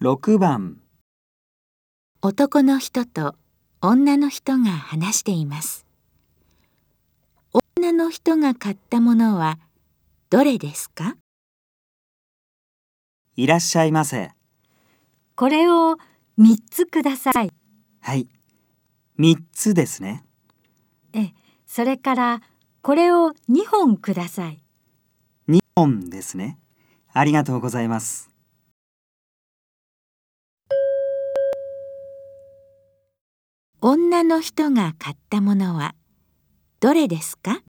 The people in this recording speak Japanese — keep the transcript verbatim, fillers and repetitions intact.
ろくばん。 男の人と女の人が話しています。女の人が買ったものはどれですか？ いらっしゃいませ。 これをみっつください。 はい。みっつですね。 え、それからこれをにほんください。 にほんですね。ありがとうございます。 女の人が買ったものはどれですか？